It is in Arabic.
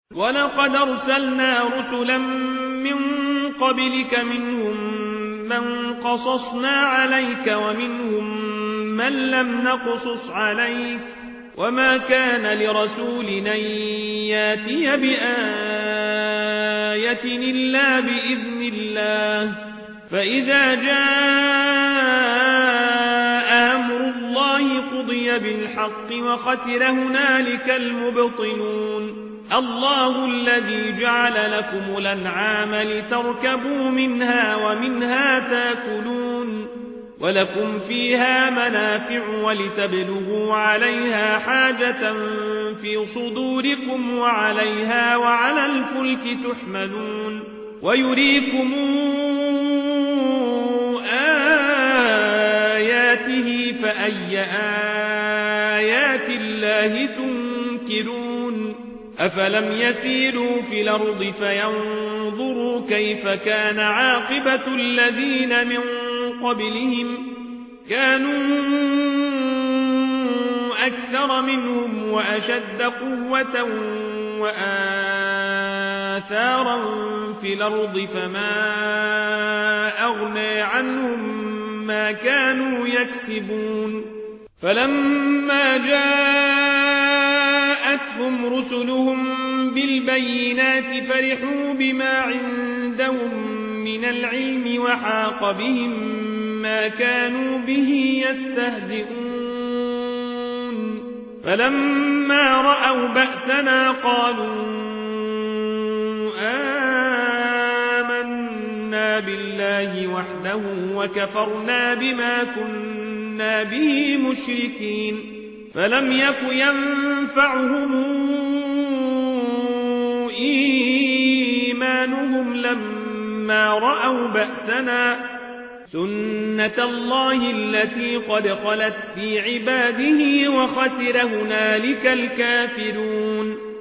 ولقد أرسلنا رسلا من قبلك منهم من قصصنا عليك ومنهم من لم نقصص عليك وما كان لرسول أن ياتي بآية إلا بإذن الله فإذا جاء أمر الله قضي بالحق وخسر هنالك المبطلون الله الذي جعل لكم الأنعام لتركبوا منها ومنها تاكلون ولكم فيها منافع ولتبلغوا عليها حاجة في صدوركم وعليها وعلى الفلك تحملون ويريكم آياته فأي آيات الله تنكرون أفلم يسيروا في الأرض فينظروا كيف كان عاقبة الذين من قبلهم كانوا أكثر منهم وأشد قوة وآثارا في الأرض فما أغنى عنهم ما كانوا يكسبون فلما جاءتهم رسلهم بالبينات فرحوا بما عندهم من العلم وحاق بهم ما كانوا به يستهزئون فلما رأوا بأسنا قالوا آمنا بالله وحده وكفرنا بما كنا به مشركين فلم يك ينفعهم إيمانهم لما رأوا بأسنا سنة الله التي قد خلت في عباده وخسر هنالك الكافرون